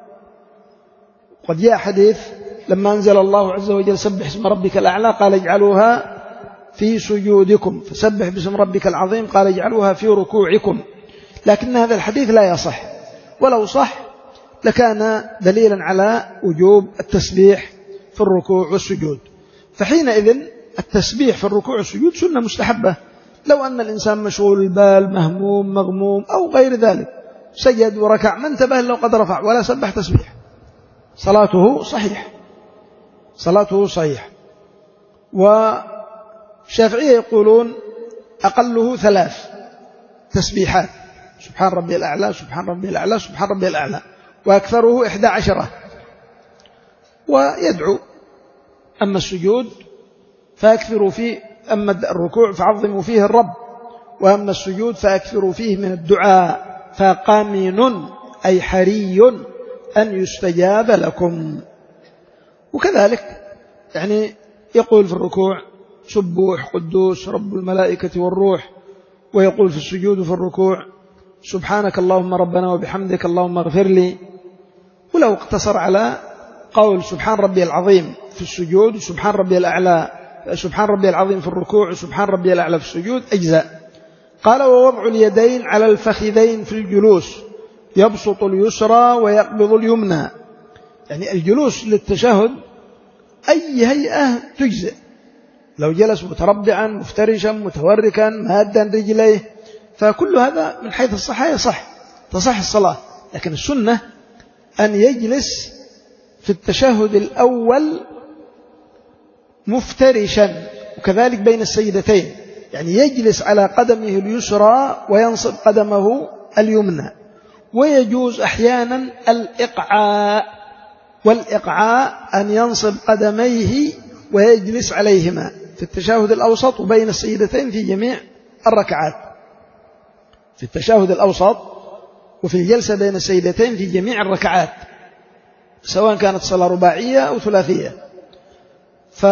قد جاء حديث لما أنزل الله عز وجل سبح اسم ربك الأعلى قال اجعلوها في سجودكم، فسبح باسم ربك العظيم قال اجعلوها في ركوعكم، لكن هذا الحديث لا يصح، ولو صح لكان دليلا على وجوب التسبيح في الركوع والسجود. فحينئذ التسبيح في الركوع والسجود سنة مستحبة، لو أن الإنسان مشغول البال مهموم مغموم أو غير ذلك سجد وركع ما انتبه لو قد رفع ولا سبح تسبيح صلاته صحيح صلاته صحيح. والشافعية يقولون أقله ثلاث تسبيحات، سبحان ربي الأعلى سبحان ربي الأعلى سبحان ربي الأعلى، وأكثره إحدى عشرة، ويدعو. أما السجود فأكثروا فيه، أما الركوع فعظموا فيه الرب، وأما السجود فأكثروا فيه من الدعاء، فقامن أي حري أن يستجاب لكم. وكذلك يعني يقول في الركوع سبوح قدوس رب الملائكة والروح، ويقول في السجود في الركوع سبحانك اللهم ربنا وبحمدك اللهم اغفر لي. ولو اقتصر على قول سبحان ربي العظيم في السجود وسبحان ربي الأعلى سبحان ربي العظيم في الركوع وسبحان ربي الأعلى في السجود أجزاء. قال ووضع اليدين على الفخذين في الجلوس يبسط اليسرى ويقبض اليمنى، يعني الجلوس للتشهد أي هيئة تجزئ، لو جلس متربعا مفترشا متوركا مادا رجليه، فكل هذا من حيث الصحة يصح تصح الصلاة. لكن السنة أن يجلس في التشهد الأول مفترشا، وكذلك بين السجدتين، يعني يجلس على قدمه اليسرى وينصب قدمه اليمنى. ويجوز أحيانا الإقعاء، والإقعاء أن ينصب قدميه ويجلس عليهما في التشهد الأوسط وبين السجدتين في جميع الركعات، في التشهد الأوسط وفي الجلسة بين السجدتين في جميع الركعات، سواء كانت صلاة رباعية أو ثلاثية. ف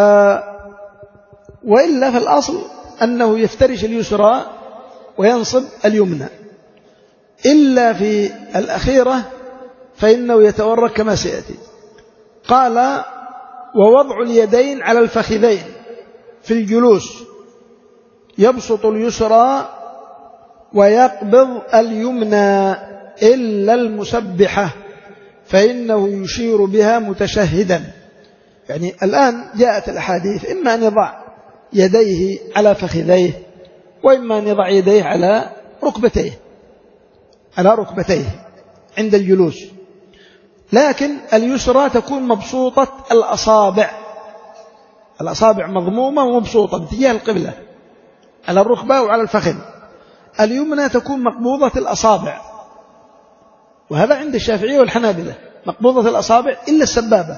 وإلا فالأصل أنه يفترش اليسرى وينصب اليمنى، إلا في الأخيرة فإنه يتورك كما سيأتي. قال ووضع اليدين على الفخذين في الجلوس يبسط اليسرى ويقبض اليمنى إلا المسبحة فإنه يشير بها متشهدا. يعني الآن جاءت الأحاديث إما أن يضع يديه على فخذيه وإما أن يضع يديه على ركبتيه على ركبتيه عند الجلوس، لكن اليسرى تكون مبسوطة الأصابع الأصابع مضمومة ومبسوطة باتجاه القبلة على الركبة وعلى الفخذ. اليمنى تكون مقبوضة الأصابع، وهذا عند الشافعية والحنابلة، مقبوضة الأصابع إلا السبابة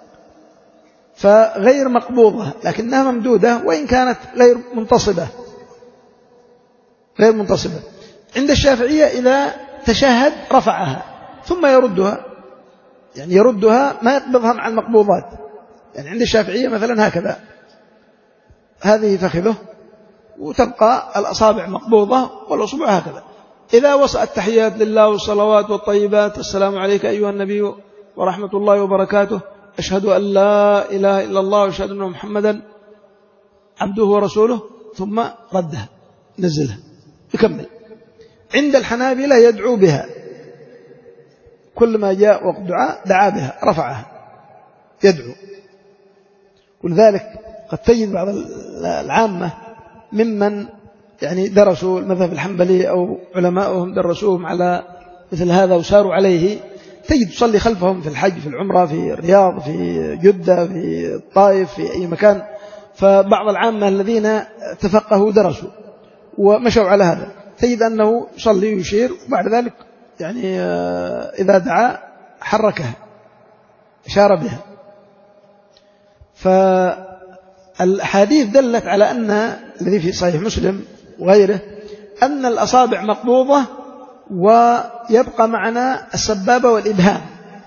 فغير مقبوضة لكنها ممدودة وإن كانت غير منتصبة غير منتصبة. عند الشافعية إذا تشهد رفعها ثم يردها، يعني يردها ما يقبضها مع المقبوضات. يعني عند الشافعية مثلا هكذا، هذه فخذه وتبقى الأصابع مقبوضة والأصبع هكذا. إذا وصل التحيات لله والصلوات والطيبات، السلام عليك أيها النبي ورحمة الله وبركاته، أشهد أن لا إله إلا الله وأشهد أن محمدا عبده ورسوله، ثم ردها نزلها يكمل. عند الحنابلة يدعو بها، كل ما جاء وقت دعاء دعا بها رفعها يدعو. ولذلك قد تجد بعض العامة ممن يعني درسوا المذهب الحنبلي أو علماؤهم درسوهم على مثل هذا وساروا عليه، تجد تصلي خلفهم في الحج في العمرة في الرياض في جدة في الطائف في أي مكان. فبعض العامة الذين تفقهوا درسوا ومشوا على هذا تجد أنه يصلي ويشير، وبعد ذلك يعني إذا دعا حركها أشار بها. فالحديث دلت على أن الذي في صحيح مسلم وغيره أن الأصابع مقبوضة ويبقى معنا السبابة والإبهام.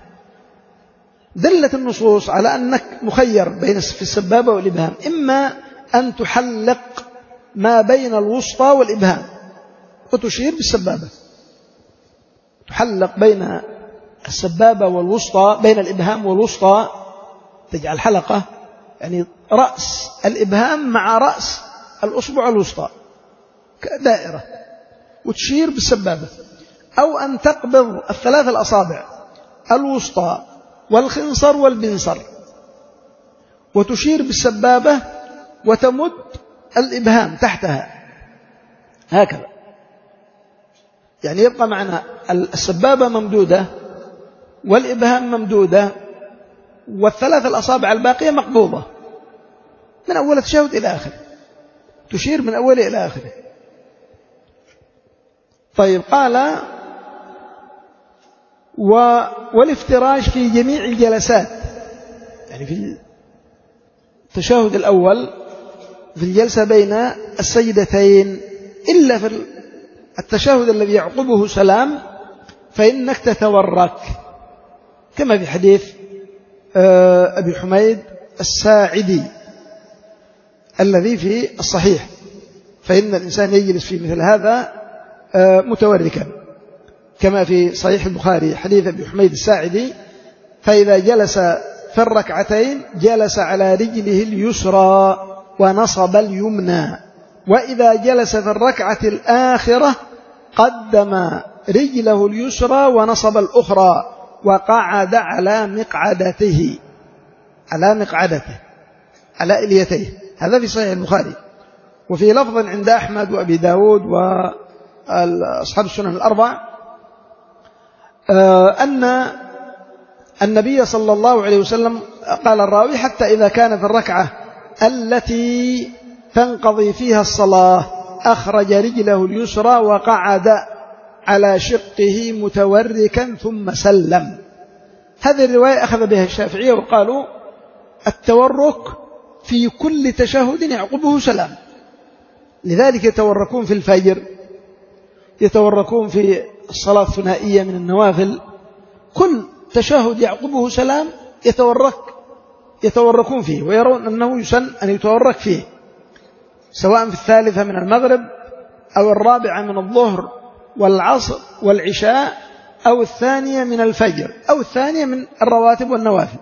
دلت النصوص على أنك مخير بين في السبابة والإبهام، إما أن تحلق ما بين الوسطى والإبهام وتشير بالسبابة، تحلق بين السبابة والوسطى بين الإبهام والوسطى، تجعل حلقة يعني رأس الإبهام مع رأس الأصبع الوسطى كدائرة وتشير بالسبابة، أو أن تقبض الثلاث الأصابع الوسطى والخنصر والبنصر وتشير بالسبابة وتمد الإبهام تحتها هكذا. يعني يبقى معنا السبابة ممدودة والإبهام ممدودة والثلاث الأصابع الباقية مقبوضة من أول التشهد إلى آخره، تشير من أوله إلى آخره. طيب قال والافتراش في جميع الجلسات، يعني في التشهد الأول في الجلسة بين السجدتين، إلا في التشهد الذي يعقبه سلام فإنك تتورك، كما في حديث أبي حميد الساعدي الذي في الصحيح، فإن الإنسان يجلس في مثل هذا متوركا، كما في صحيح البخاري حديث أبي حميد الساعدي، فإذا جلس في الركعتين جلس على رجله اليسرى ونصب اليمنى، وإذا جلس في الركعة الآخرة قدم رجله اليسرى ونصب الأخرى وقعد على مقعدته على مقعدته على إليتيه. هذا في صحيح البخاري. وفي لفظ عند أحمد وأبي داود وأصحاب السنن الأربع أن النبي صلى الله عليه وسلم قال الراوي حتى إذا كان في الركعة التي تنقضي فيها الصلاة أخرج رجله اليسرى وقعد على شقه متوركا ثم سلم. هذه الرواية أخذ بها الشافعية وقالوا التورك في كل تشهد يعقبه سلام، لذلك يتوركون في الفجر، يتوركون في الصلاة الثنائية من النوافل، كل تشهد يعقبه سلام يتورك يتوركون فيه، ويرون أنه يسن أن يتورك فيه، سواء في الثالثة من المغرب أو الرابعة من الظهر والعصر والعشاء أو الثانية من الفجر أو الثانية من الرواتب والنوافل.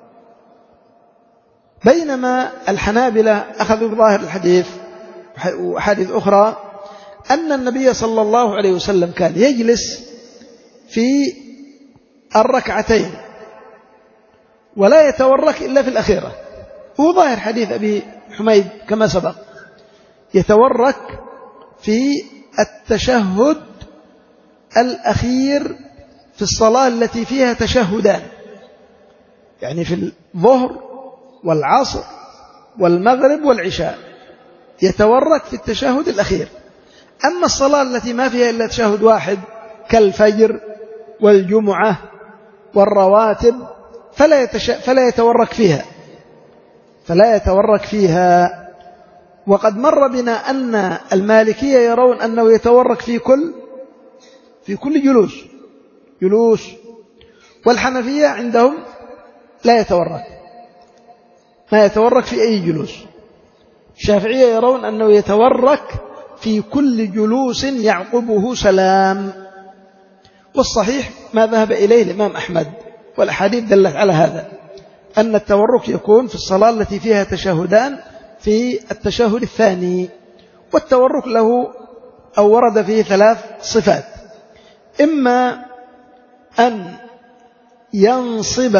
بينما الحنابلة أخذوا بظاهر الحديث وحديث أخرى أن النبي صلى الله عليه وسلم كان يجلس في الركعتين ولا يتورك إلا في الأخيرة، هو ظاهر حديث أبي حميد كما سبق، يتورك في التشهد الأخير في الصلاة التي فيها تشهدان، يعني في الظهر والعصر والمغرب والعشاء يتورك في التشهد الأخير. أما الصلاة التي ما فيها إلا تشهد واحد كالفجر والجمعة والرواتب فلا, يتش... فلا يتورك فيها فلا يتورك فيها وقد مر بنا أن المالكية يرون أنه يتورك في كل في كل جلوس جلوس والحنفية عندهم لا يتورك، ما يتورك في أي جلوس. الشافعية يرون أنه يتورك في كل جلوس يعقبه سلام، والصحيح ما ذهب إليه الإمام أحمد والأحاديث دلت على هذا، أن التورك يكون في الصلاة التي فيها تشهدان في التشهد الثاني. والتورك له أو ورد فيه ثلاث صفات: إما أن ينصب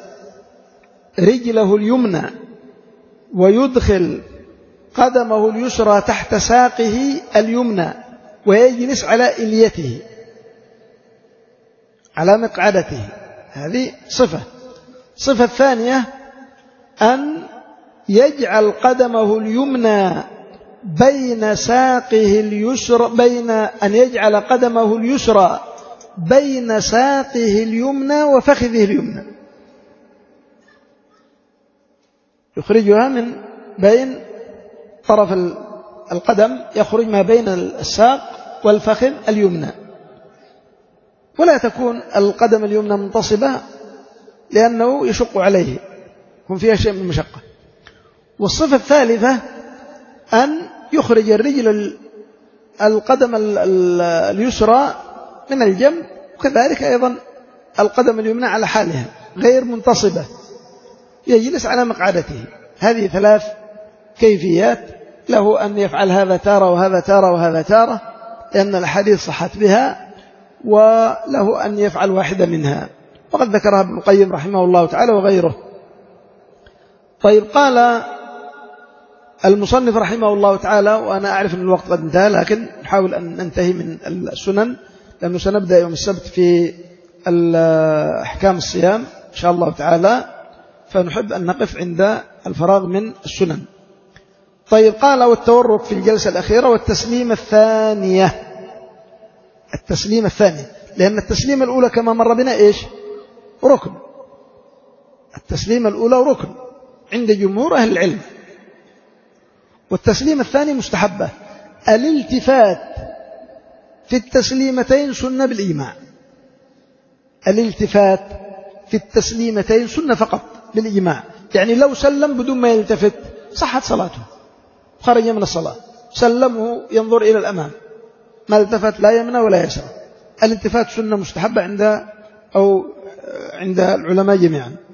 رجله اليمنى ويدخل قدمه اليسرى تحت ساقه اليمنى ويجلس على إليته على مقعدته، هذه صفة. صفة الثانية أن يجعل قدمه اليمنى بين ساقه اليسرى بين أن يجعل قدمه اليسرى بين ساقه اليمنى وفخذه اليمنى، يخرجها من بين طرف القدم، يخرج ما بين الساق والفخذ اليمنى، ولا تكون القدم اليمنى منتصبة لأنه يشق عليه، يكون فيها شيء من المشقة. والصفة الثالثة أن يخرج الرجل القدم اليسرى من الجنب، وكذلك أيضا القدم اليمنى على حالها غير منتصبة، يجلس على مقعدته. هذه ثلاث كيفيات، له أن يفعل هذا تارة وهذا تارة وهذا تارة لأن الحديث صحت بها، وله أن يفعل واحدة منها، وقد ذكرها ابن القيم رحمه الله تعالى وغيره. طيب، قال المصنف رحمه الله تعالى، وأنا أعرف أن الوقت قد انتهى لكن نحاول أن ننتهي من السنن لأنه سنبدأ يوم السبت في أحكام الصيام إن شاء الله تعالى، فنحب أن نقف عند الفراغ من السنن. طيب، قال والتورك في الجلسة الأخيرة والتسليم الثانية. التسليم الثانية لأن التسليم الأولى كما مر بنا إيش؟ ركن. التسليم الأولى ركن عند جمهور أهل العلم، والتسليم الثاني مستحبة. الالتفات في التسليمتين سنة بالإجماع. الالتفات في التسليمتين سنة فقط بالإجماع، يعني لو سلم بدون ما يلتفت صحت صلاته، خرج من الصلاة، سلمه ينظر إلى الأمام، ما التفت لا يمنى ولا يسرى. الالتفات سنة مستحبة عند أو عند العلماء جميعا.